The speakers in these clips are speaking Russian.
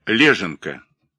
Леженка.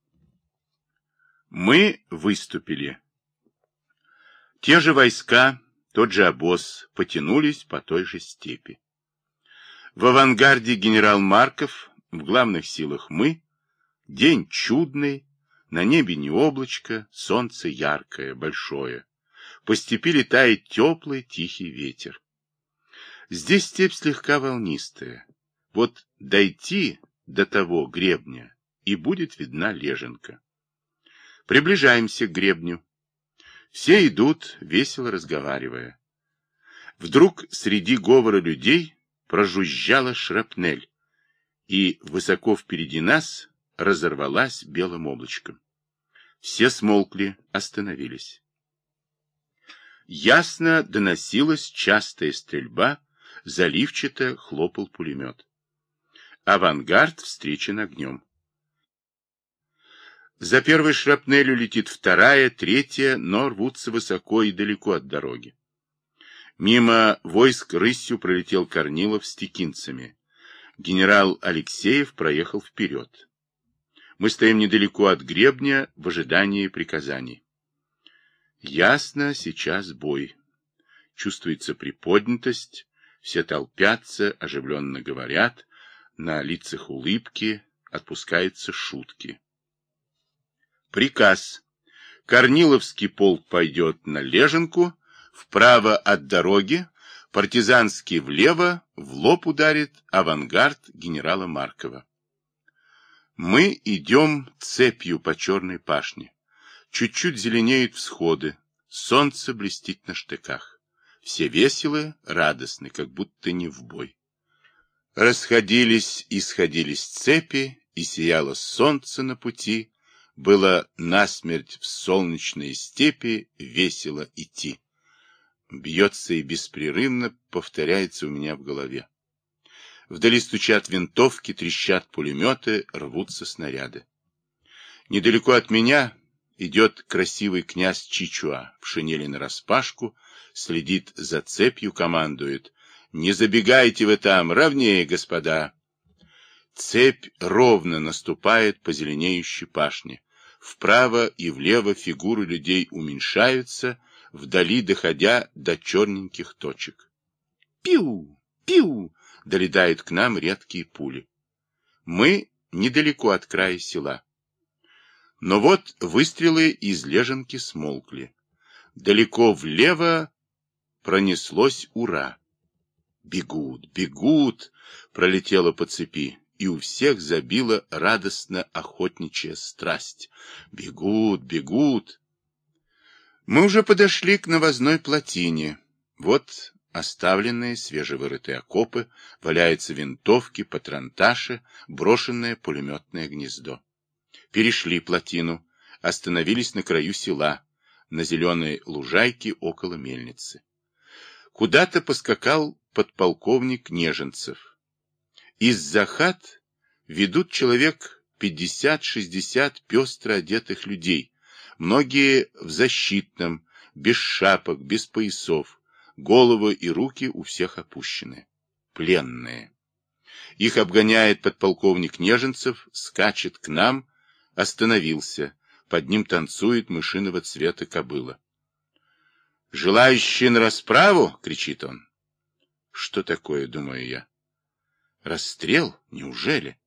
Мы выступили. Те же войска, тот же обоз потянулись по той же степи. В авангарде генерал Марков, в главных силах мы. День чудный, на небе не облачко, солнце яркое, большое. По степи летает теплый, тихий ветер. Здесь степь слегка волнистая. Вот дойти до того гребня, и будет видна Леженка. Приближаемся к гребню. Все идут, весело разговаривая. Вдруг среди говора людей прожужжала шрапнель, и высоко впереди нас разорвалась белым облачком. Все смолкли, остановились. Ясно доносилась частая стрельба, заливчато хлопал пулемет. Авангард встречен огнем. За первой шрапнелью летит вторая, третья, но рвутся высоко и далеко от дороги. Мимо войск рысью пролетел Корнилов с текинцами. Генерал Алексеев проехал вперед. Мы стоим недалеко от гребня в ожидании приказаний. Ясно, сейчас бой. Чувствуется приподнятость, все толпятся, оживленно говорят, на лицах улыбки, отпускаются шутки. Приказ. Корниловский полк пойдет на Леженку, вправо от дороги, партизанский влево, в лоб ударит авангард генерала Маркова. Мы идем цепью по черной пашне. Чуть-чуть зеленеют всходы, солнце блестит на штыках. Все веселы, радостны, как будто не в бой. Расходились и сходились цепи, и сияло солнце на пути. Было насмерть в солнечной степи весело идти. Бьется и беспрерывно повторяется у меня в голове. Вдали стучат винтовки, трещат пулеметы, рвутся снаряды. Недалеко от меня идет красивый князь Чичуа в шинели нараспашку, следит за цепью, командует: «Не забегайте вы там, ровнее, господа!» Цепь ровно наступает по зеленеющей пашне. Вправо и влево фигуры людей уменьшаются, вдали доходя до черненьких точек. Пиу! Пиу! Долетают к нам редкие пули. Мы недалеко от края села. Но вот выстрелы из Леженки смолкли. Далеко влево пронеслось «Ура!». «Бегут, бегут!» пролетело по цепи, и у всех забила радостно охотничья страсть. «Бегут, бегут!». Мы уже подошли к навозной плотине. Вот оставленные свежевырытые окопы, валяются винтовки, патронташи, брошенное пулеметное гнездо. Перешли плотину, остановились на краю села, на зеленой лужайке около мельницы. Куда-то поскакал подполковник Неженцев. Из-за хат ведут человек 50-60 пестро одетых людей, многие в защитном, без шапок, без поясов, головы и руки у всех опущены. Пленные. Их обгоняет подполковник Неженцев, скачет к нам, остановился, под ним танцует мышиного цвета кобыла. «Желающие на расправу?» — кричит он. Что такое, думаю я? Расстрел? Неужели?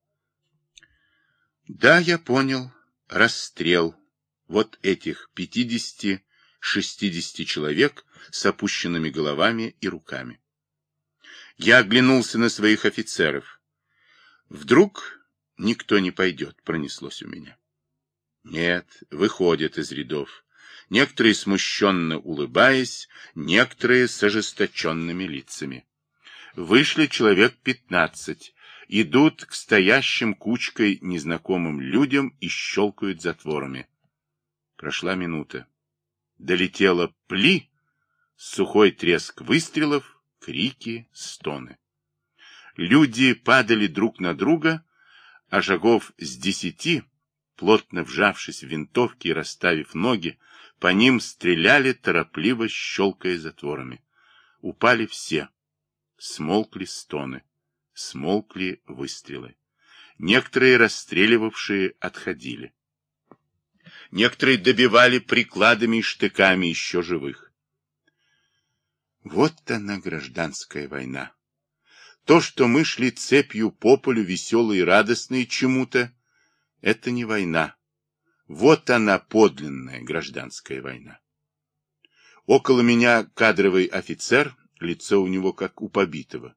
Да, я понял. Расстрел. Вот этих 50-60 человек с опущенными головами и руками. Я оглянулся на своих офицеров. Вдруг никто не пойдет, пронеслось у меня. Нет, выходят из рядов. Некоторые смущенно улыбаясь, некоторые с ожесточенными лицами. Вышли человек 15, идут к стоящим кучкой незнакомым людям и щелкают затворами. Прошла минута. Долетело пли, сухой треск выстрелов, крики, стоны. Люди падали друг на друга, а шагов с 10, плотно вжавшись в винтовки и расставив ноги, по ним стреляли, торопливо щелкая затворами. Упали все. Смолкли стоны. Смолкли выстрелы. Некоторые расстреливавшие отходили. Некоторые добивали прикладами и штыками еще живых. Вот она, гражданская война. То, что мы шли цепью по полю, веселые и радостные чему-то, это не война. Вот она, подлинная гражданская война. Около меня кадровый офицер, лицо у него как у побитого.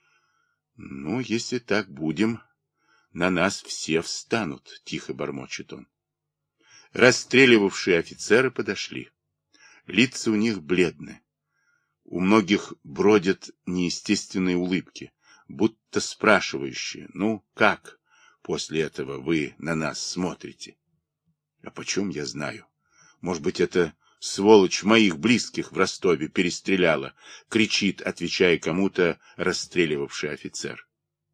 Ну, если так будем, на нас все встанут, тихо бормочет он. Расстреливавшие офицеры подошли. Лица у них бледны. У многих бродят неестественные улыбки, будто спрашивающие: ну, как после этого вы на нас смотрите? А почем я знаю? Может быть, это сволочь моих близких в Ростове перестреляла, кричит, отвечая кому-то расстреливавший офицер.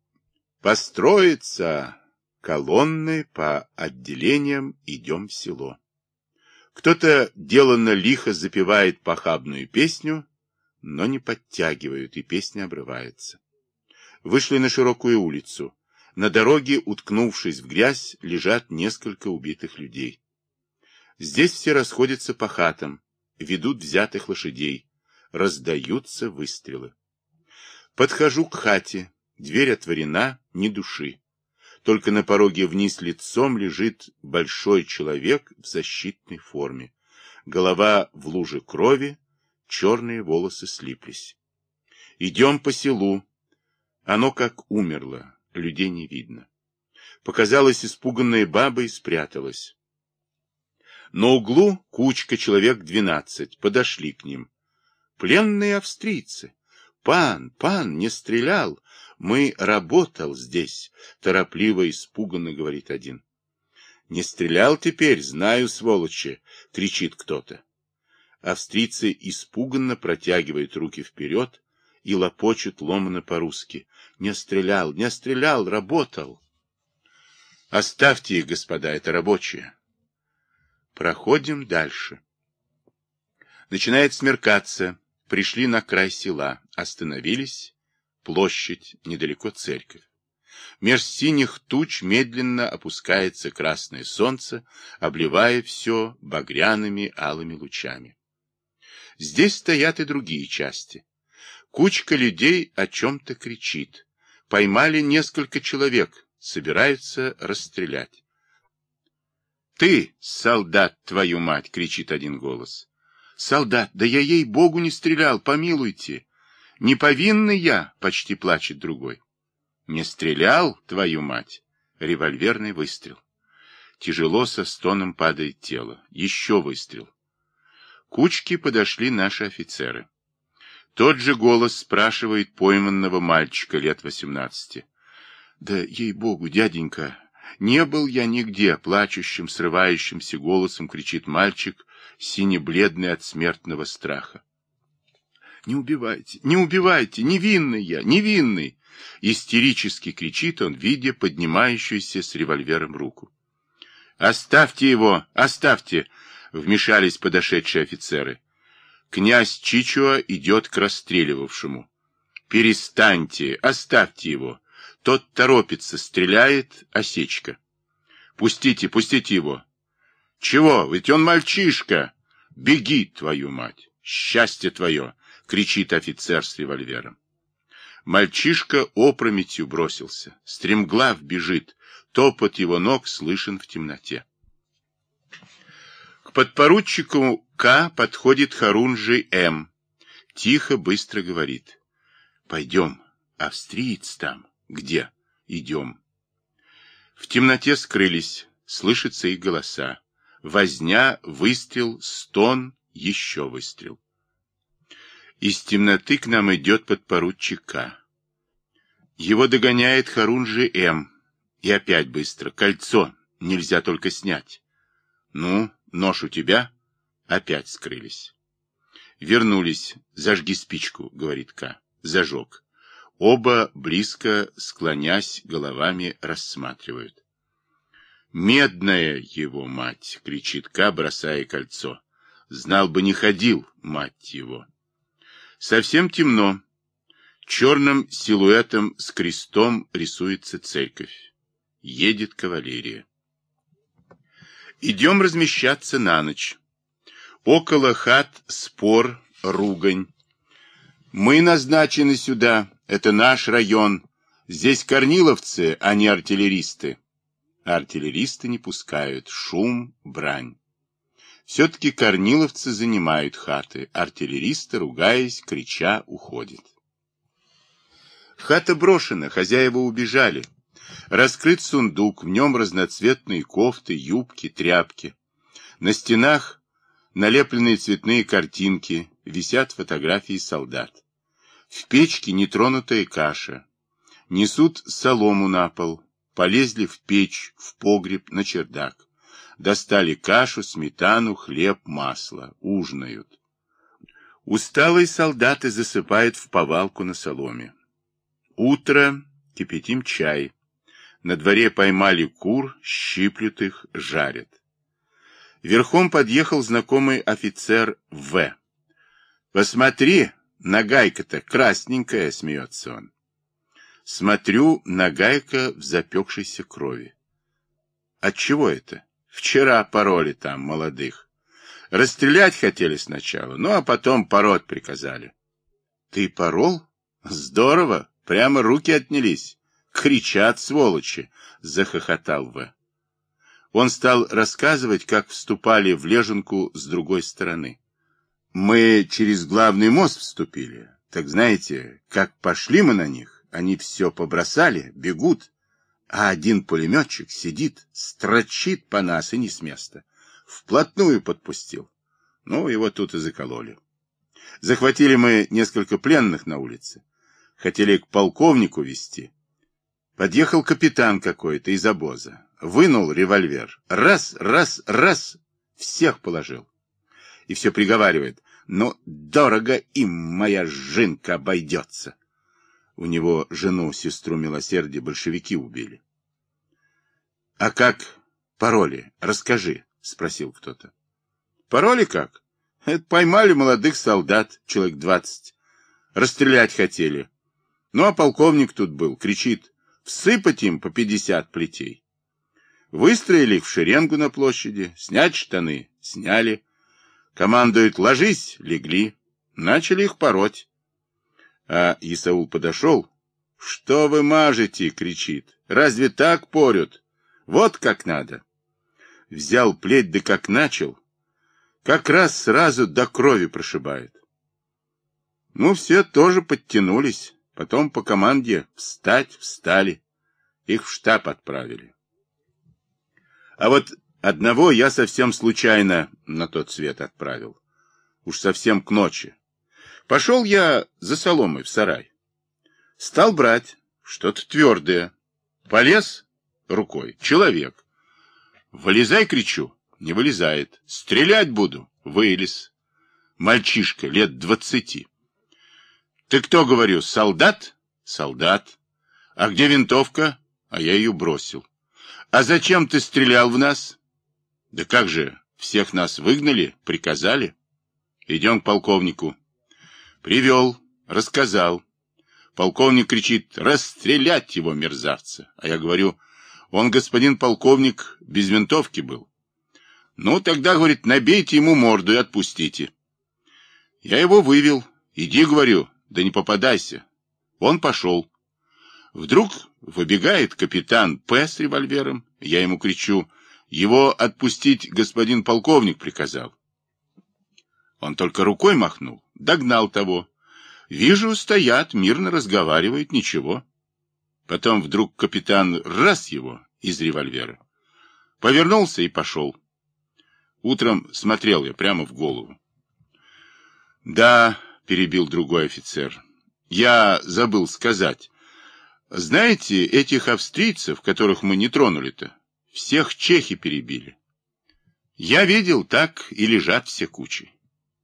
Построиться! Колонны по отделениям, идем в село. Кто-то деланно лихо запевает похабную песню, но не подтягивают, и песня обрывается. Вышли на широкую улицу. На дороге, уткнувшись в грязь, лежат несколько убитых людей. Здесь все расходятся по хатам, ведут взятых лошадей, раздаются выстрелы. Подхожу к хате, дверь отворена, ни души. Только на пороге вниз лицом лежит большой человек в защитной форме. Голова в луже крови, черные волосы слиплись. Идем по селу. Оно как умерло, людей не видно. Показалась испуганная баба и спряталась. На углу кучка, человек 12, подошли к ним. Пленные австрийцы. Пан, не стрелял. Мы работал здесь, торопливо, испуганно говорит один. Не стрелял теперь, знаю, сволочи, кричит кто-то. Австрийцы испуганно протягивают руки вперед и лопочут ломано по-русски. Не стрелял, работал. Оставьте их, господа, это рабочие. Проходим дальше. Начинает смеркаться. Пришли на край села, остановились. Площадь, недалеко церковь. Меж синих туч медленно опускается красное солнце, обливая все багряными алыми лучами. Здесь стоят и другие части. Кучка людей о чем-то кричит. Поймали несколько человек, собираются расстрелять. «Ты, солдат, твою мать!» — кричит один голос. «Солдат, да я ей-богу не стрелял, помилуйте!» «Не повинный я!» — почти плачет другой. «Не стрелял, твою мать!» — револьверный выстрел. Тяжело со стоном падает тело. Еще выстрел. К кучке подошли наши офицеры. Тот же голос спрашивает пойманного мальчика лет 18. «Да ей-богу, дяденька, не был я нигде!» — плачущим, срывающимся голосом кричит мальчик, сине-бледный от смертного страха. «Не убивайте, невинный я, невинный!» Истерически кричит он, видя поднимающуюся с револьвером руку. «Оставьте его, оставьте!» — вмешались подошедшие офицеры. Князь Чичуа идет к расстреливавшему. «Перестаньте, оставьте его! Тот торопится, стреляет, осечка. Пустите его!» «Чего? Ведь он мальчишка!» «Беги, твою мать! Счастье твое!» — кричит офицер с револьвером. Мальчишка опрометью бросился. Стремглав бежит. Топот его ног слышен в темноте. К подпоручику К. подходит Харунжий М. Тихо, быстро говорит. «Пойдем. Австриец там». «Где?» «Идем». В темноте скрылись. Слышатся их голоса. Возня, выстрел, стон, еще выстрел. Из темноты к нам идет подпоручик К. Его догоняет Харунжий М. И опять быстро. «Кольцо. Нельзя только снять». «Ну, нож у тебя?» Опять скрылись. Вернулись. «Зажги спичку», — говорит К. Зажег. Оба, близко склонясь головами, рассматривают. «Медная его, мать!» — кричит К., бросая кольцо. «Знал бы, не ходил, мать его!» Совсем темно. Черным силуэтом с крестом рисуется церковь. Едет кавалерия. Идем размещаться на ночь. Около хат спор, ругань. Мы назначены сюда, это наш район. Здесь корниловцы, а не артиллеристы. Артиллеристы не пускают, шум, брань. Все-таки корниловцы занимают хаты, артиллеристы, ругаясь, крича, уходят. Хата брошена, хозяева убежали. Раскрыт сундук, в нем разноцветные кофты, юбки, тряпки. На стенах налепленные цветные картинки, висят фотографии солдат. В печке нетронутая каша. Несут солому на пол, полезли в печь, в погреб, на чердак. Достали кашу, сметану, хлеб, масло, ужинают. Усталые солдаты засыпают в повалку на соломе. Утро, кипятим чай. На дворе поймали кур, щиплют их, жарят. Верхом подъехал знакомый офицер В. «Посмотри, нагайка-то красненькая», — смеется он. Смотрю, нагайка в запекшейся крови. Отчего это? Вчера пороли там молодых. Расстрелять хотели сначала, ну а потом пороть приказали. Ты порол? Здорово, прямо руки отнялись. Кричат, сволочи, захохотал В. Он стал рассказывать, как вступали в Леженку с другой стороны. Мы через главный мост вступили. Так знаете, как пошли мы на них, они все побросали, бегут. А один пулеметчик сидит, строчит по нас и не с места. Вплотную подпустил. Ну, его тут и закололи. Захватили мы несколько пленных на улице. Хотели к полковнику везти. Подъехал капитан какой-то из обоза. Вынул револьвер. Раз, раз, раз. Всех положил. И все приговаривает. Ну, дорого им моя жинка обойдется. У него жену, сестру милосердия, большевики убили. — А как пароли? Расскажи, — спросил кто-то. — Пароли как? Это поймали молодых солдат, человек 20. Расстрелять хотели. Ну, а полковник тут был, кричит, всыпать им по 50 плетей. Выстроили их в шеренгу на площади, снять штаны, сняли. Командует, ложись, легли. Начали их пороть. А Исаул подошел. «Что вы мажете?» — кричит. «Разве так порют? Вот как надо». Взял плеть, да как начал. Как раз сразу до крови прошибает. Ну, все тоже подтянулись. Потом по команде «встать» встали. Их в штаб отправили. А вот одного я совсем случайно на тот свет отправил. Уж совсем к ночи. Пошел я за соломой в сарай. Стал брать что-то твердое. Полез рукой. Человек. Вылезай, кричу. Не вылезает. Стрелять буду. Вылез. Мальчишка, лет 20. Ты кто, говорю, солдат? Солдат. А где винтовка? А я ее бросил. А зачем ты стрелял в нас? Да как же, всех нас выгнали, приказали. Идем к полковнику. Привел, рассказал. Полковник кричит, расстрелять его, мерзавца. А я говорю, он, господин полковник, без винтовки был. Ну, тогда, говорит, набейте ему морду и отпустите. Я его вывел. Иди, говорю, да не попадайся. Он пошел. Вдруг выбегает капитан П. с револьвером. Я ему кричу, его отпустить господин полковник приказал. Он только рукой махнул, догнал того. Вижу, стоят, мирно разговаривают, ничего. Потом вдруг капитан раз его из револьвера. Повернулся и пошел. Утром смотрел я прямо в голову. Да, перебил другой офицер, я забыл сказать. Знаете, этих австрийцев, которых мы не тронули-то, всех чехи перебили. Я видел, так и лежат все кучи.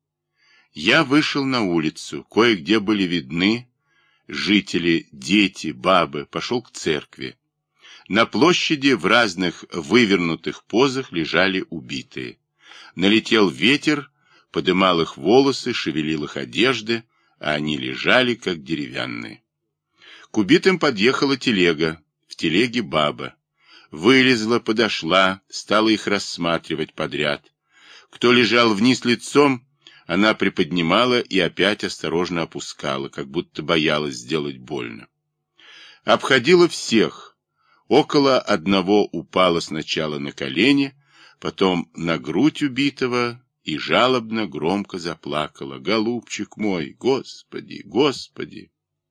Я вышел на улицу, кое-где были видны жители, дети, бабы, пошел к церкви. На площади в разных вывернутых позах лежали убитые. Налетел ветер, подымал их волосы, шевелил их одежды, а они лежали, как деревянные. К убитым подъехала телега, в телеге баба. Вылезла, подошла, стала их рассматривать подряд. Кто лежал вниз лицом, она приподнимала и опять осторожно опускала, как будто боялась сделать больно. Обходила всех. Около одного упала сначала на колени, потом на грудь убитого и жалобно громко заплакала. «Голубчик мой, Господи, Господи!»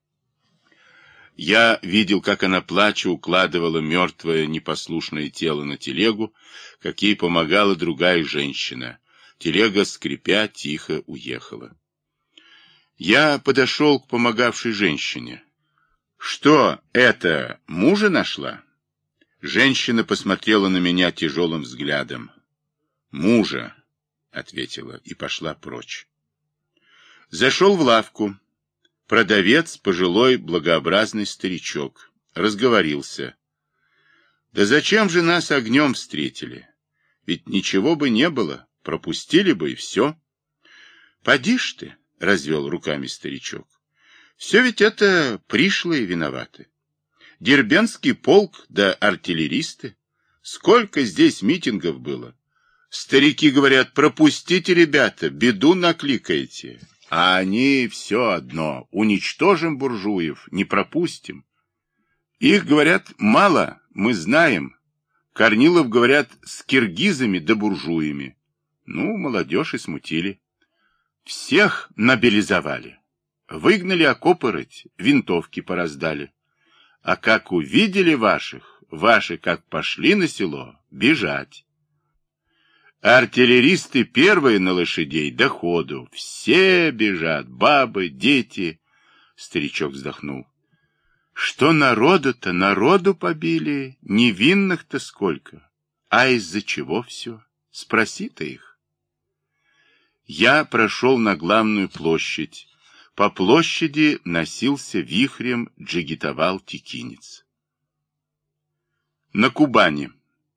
Я видел, как она, плача, укладывала мертвое непослушное тело на телегу, как ей помогала другая женщина. Телега, скрипя, тихо уехала. Я подошел к помогавшей женщине. «Что, это мужа нашла?» Женщина посмотрела на меня тяжелым взглядом. «Мужа», — ответила и пошла прочь. Зашел в лавку. Продавец, пожилой, благообразный старичок, разговорился. «Да зачем же нас огнем встретили? Ведь ничего бы не было, пропустили бы и все». «Поди ж ты», — развел руками старичок, — «все ведь это пришлые виноваты. Дербентский полк да артиллеристы. Сколько здесь митингов было. Старики говорят, пропустите, ребята, беду накликаете». А они все одно, уничтожим буржуев, не пропустим. Их, говорят, мало, мы знаем. Корнилов, говорят, с киргизами да буржуями. Ну, молодежь и смутили. Всех мобилизовали. Выгнали окопы рыть, винтовки пораздали. А как увидели ваши как пошли на село, бежать. Артиллеристы первые на лошадей до ходу. Все бежат, бабы, дети. Старичок вздохнул. Что народу-то, народу побили, невинных-то сколько. А из-за чего все? Спроси-то их. Я прошел на главную площадь. По площади носился вихрем, джигитовал текинец. На Кубани.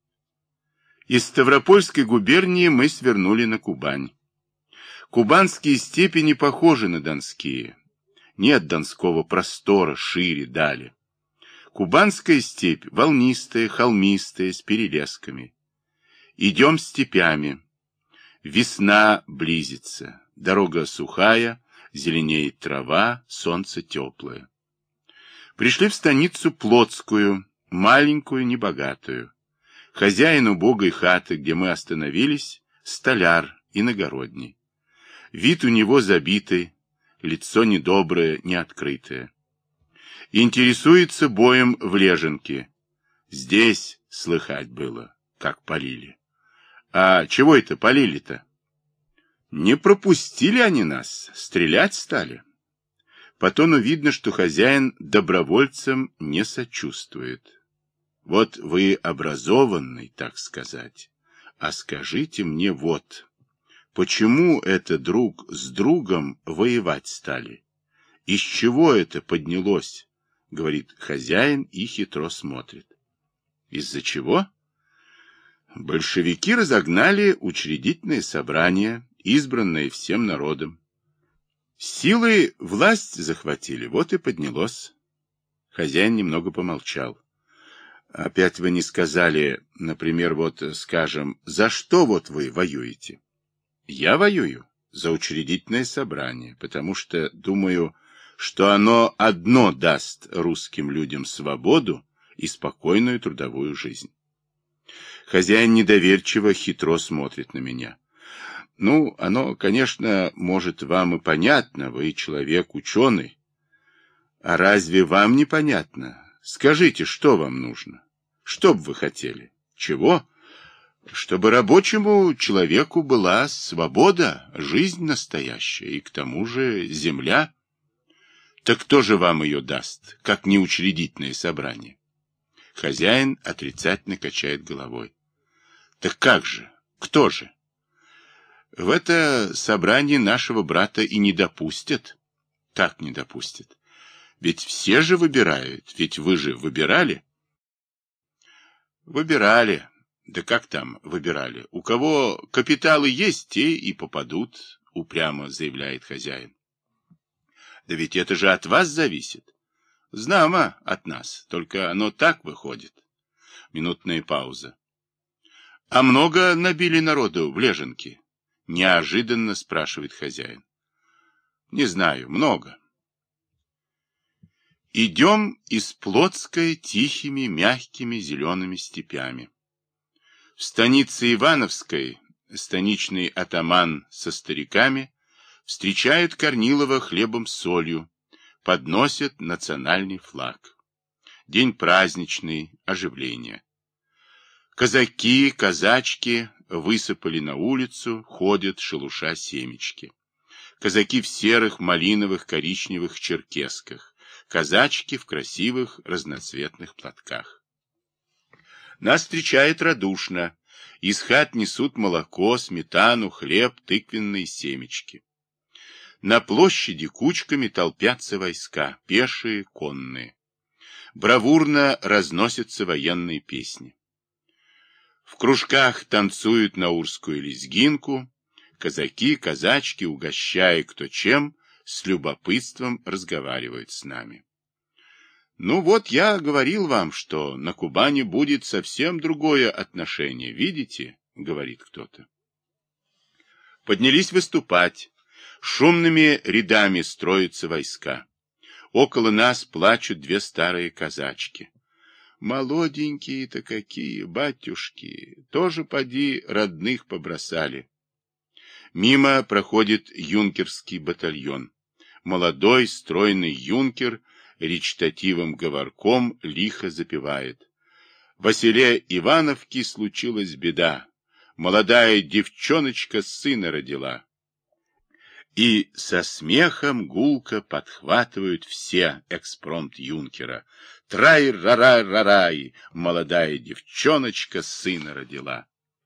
Из Ставропольской губернии мы свернули на Кубань. Кубанские степи не похожи на донские. Нет донского простора, шире, дали. Кубанская степь волнистая, холмистая, с перелесками. Идем степями. Весна близится. Дорога сухая, зеленеет трава, солнце теплое. Пришли в станицу Плотскую, маленькую, небогатую. Хозяин убогой хаты, где мы остановились, столяр иногородний. Вид у него забитый, лицо недоброе, неоткрытое. Интересуется боем в Леженке. Здесь слыхать было, как полили. А чего это полили-то? Не пропустили они нас, стрелять стали. По тону видно, что хозяин добровольцам не сочувствует. Вот вы образованный, так сказать. А скажите мне вот, почему это друг с другом воевать стали? Из чего это поднялось? Говорит хозяин и хитро смотрит. Из-за чего? Большевики разогнали учредительное собрание, избранное всем народом. Силой власть захватили, вот и поднялось. Хозяин немного помолчал. Опять вы не сказали, например, вот, скажем, за что вот вы воюете? Я воюю за учредительное собрание, потому что думаю, что оно одно даст русским людям свободу и спокойную трудовую жизнь. Хозяин недоверчиво, хитро смотрит на меня. Ну, оно, конечно, может вам и понятно, вы человек ученый. А разве вам не понятно? Скажите, что вам нужно? Что бы вы хотели? Чего? Чтобы рабочему человеку была свобода, жизнь настоящая, и к тому же земля. Так кто же вам ее даст, как не учредительное собрание? Хозяин отрицательно качает головой. Так как же? Кто же? В это собрание нашего брата и не допустят. Как не допустят? Ведь все же выбирают, ведь вы же выбирали? Выбирали. Да как там выбирали? У кого капиталы есть, те и попадут, упрямо заявляет хозяин. Да ведь это же от вас зависит. Знамо от нас, только оно так выходит. Минутная пауза. А много набили народу в Леженке? Неожиданно спрашивает хозяин. Не знаю, много. Идем из Плотской тихими, мягкими зелеными степями. В станице Ивановской станичный атаман со стариками встречает Корнилова хлебом с солью, подносит национальный флаг. День праздничный, оживление. Казаки, казачки высыпали на улицу, ходят, шелуша семечки. Казаки в серых, малиновых, коричневых черкесках, казачки в красивых разноцветных платках. Нас встречает радушно. Из хат несут молоко, сметану, хлеб, тыквенные семечки. На площади кучками толпятся войска, пешие, конные. Бравурно разносятся военные песни. В кружках танцуют наурскую лезгинку, казаки, казачки, угощая кто чем, с любопытством разговаривают с нами. Ну вот я говорил вам, что на Кубани будет совсем другое отношение, видите, говорит кто-то. Поднялись выступать. Шумными рядами строятся войска. Около нас плачут две старые казачки. Молоденькие-то какие, батюшки, тоже поди родных побросали. Мимо проходит юнкерский батальон. Молодой, стройный юнкер речитативом говорком лихо запевает. В селе Ивановке случилась беда. Молодая девчоночка сына родила. И со смехом гулко подхватывают все экспромт юнкера. Трай-рарай-рарай, молодая девчоночка сына родила.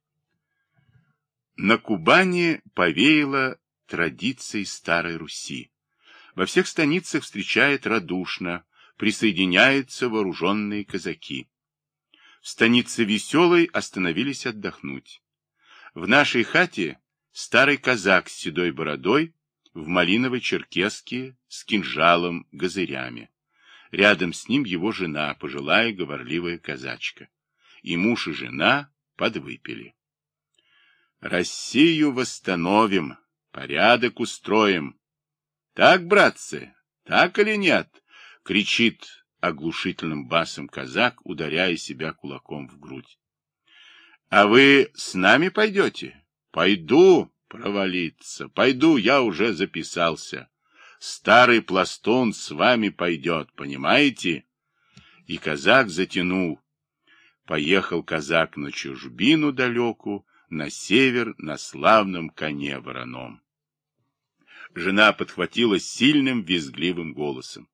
На Кубани повеяло традицией Старой Руси. Во всех станицах встречает радушно, присоединяются вооруженные казаки. В станице Веселой остановились отдохнуть. В нашей хате старый казак с седой бородой, в малиновой черкеске, с кинжалом, газырями. Рядом с ним его жена, пожилая говорливая казачка. И муж и жена подвыпили. Россию восстановим, порядок устроим. Так, братцы, так или нет? Кричит оглушительным басом казак, ударяя себя кулаком в грудь. А вы с нами пойдете? Пойду, провалиться, пойду, я уже записался. Старый пластун с вами пойдет, понимаете? И казак затянул. Поехал казак на чужбину далеку, на север, на славном коне вороном. Жена подхватила сильным визгливым голосом.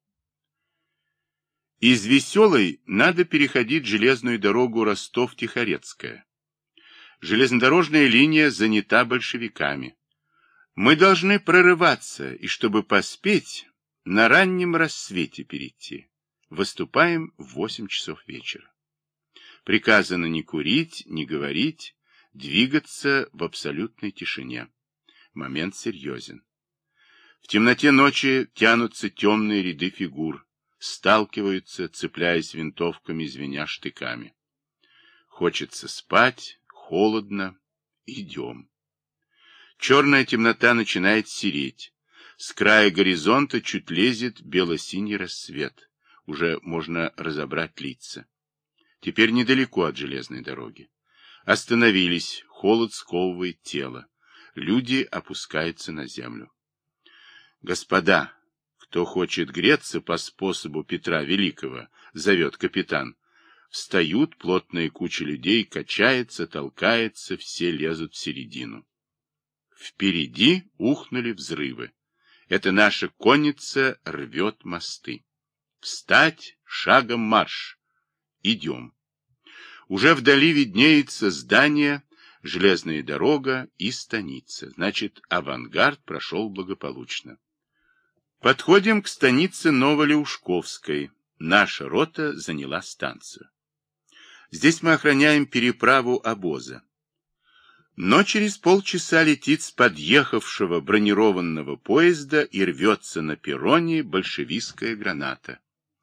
Из Веселой надо переходить железную дорогу Ростов-Тихорецкая. Железнодорожная линия занята большевиками. Мы должны прорываться, и чтобы поспеть, на раннем рассвете перейти. Выступаем в 8 часов вечера. Приказано не курить, не говорить, двигаться в абсолютной тишине. Момент серьезен. В темноте ночи тянутся темные ряды фигур, сталкиваются, цепляясь винтовками, звеня штыками. Хочется спать, холодно, идем. Черная темнота начинает сереть. С края горизонта чуть лезет бело-синий рассвет. Уже можно разобрать лица. Теперь недалеко от железной дороги. Остановились, холод сковывает тело. Люди опускаются на землю. Господа, кто хочет греться по способу Петра Великого, зовет капитан. Встают плотные кучи людей, качается, толкается, все лезут в середину. Впереди ухнули взрывы. Это наша конница рвет мосты. Встать, шагом марш. Идем. Уже вдали виднеется здание, железная дорога и станица. Значит, авангард прошел благополучно. Подходим к станице Новолеушковской. Наша рота заняла станцию. Здесь мы охраняем переправу обоза. Но через полчаса летит с подъехавшего бронированного поезда и рвется на перроне большевистская граната.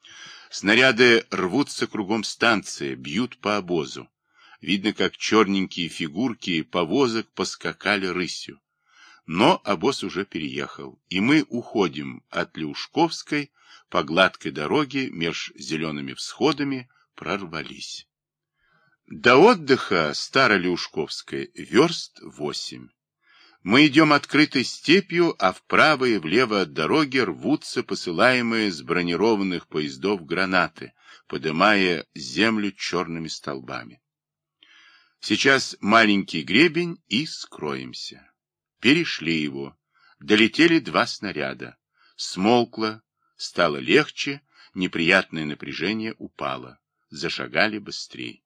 Снаряды рвутся кругом станции, бьют по обозу. Видно, как черненькие фигурки повозок поскакали рысью. Но обоз уже переехал, и мы уходим от Леушковской по гладкой дороге меж зелеными всходами, прорвались. До отдыха Старо-Леушковской верст 8. Мы идем открытой степью, а вправо и влево от дороги рвутся посылаемые с бронированных поездов гранаты, подымая землю черными столбами. Сейчас маленький гребень и скроемся. Перешли его. Долетели 2 снаряда. Смолкло, стало легче, неприятное напряжение упало. Зашагали быстрей.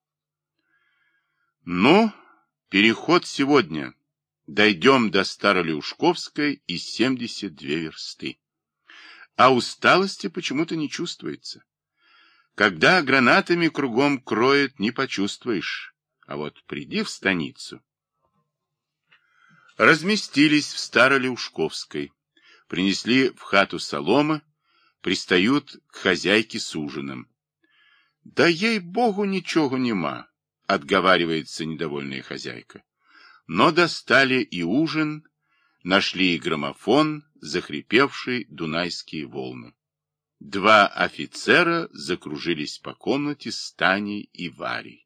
Ну, переход сегодня. Дойдем до Старо-Леушковской и 72 версты. А усталости почему-то не чувствуется. Когда гранатами кругом кроет, не почувствуешь. А вот приди в станицу. Разместились в Старо-Леушковской. Принесли в хату соломы, пристают к хозяйке с ужином. Да ей-богу, ничего нема, отговаривается недовольная хозяйка. Но достали и ужин, нашли и граммофон, захрипевший дунайские волны. 2 офицера закружились по комнате с Таней и Варей.